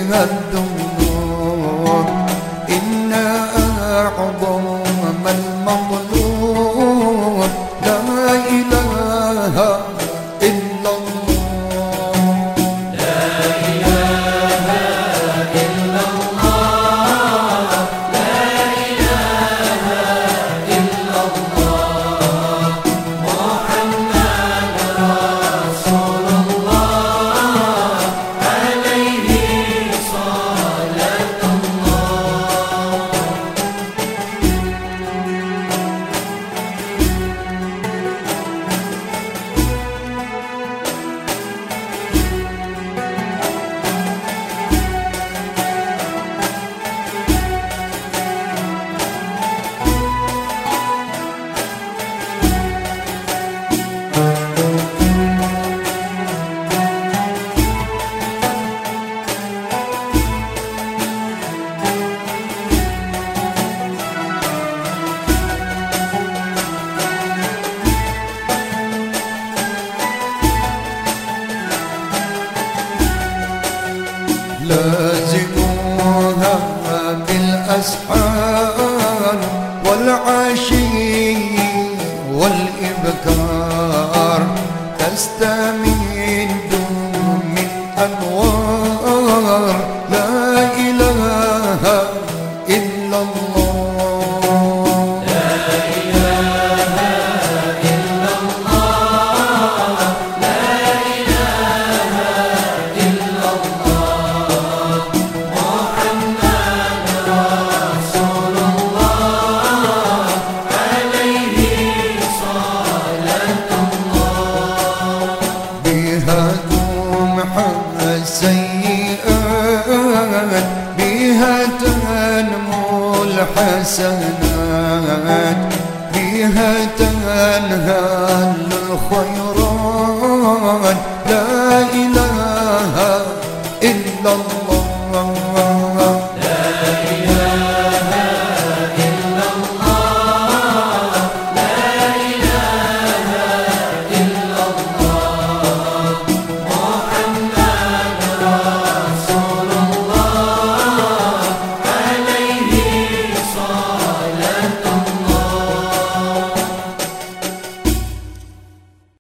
بها الذنوب إن أعظم المطلوب لا إله إلا الله لا إله إلا الله لا إله إلا الله محمد رسول الله عليه صلاة الله. لازموها بالأسحار والعشي والإبكار تستمد من أنوار لا إله إلا الله لا إله إلا الله لا إله إلا الله محمد رسول الله عليه صلاة الله. بها تمحى السيئات بها تنمو الحسنات بها تنهال الخيرات لا إله إلا الله لا إله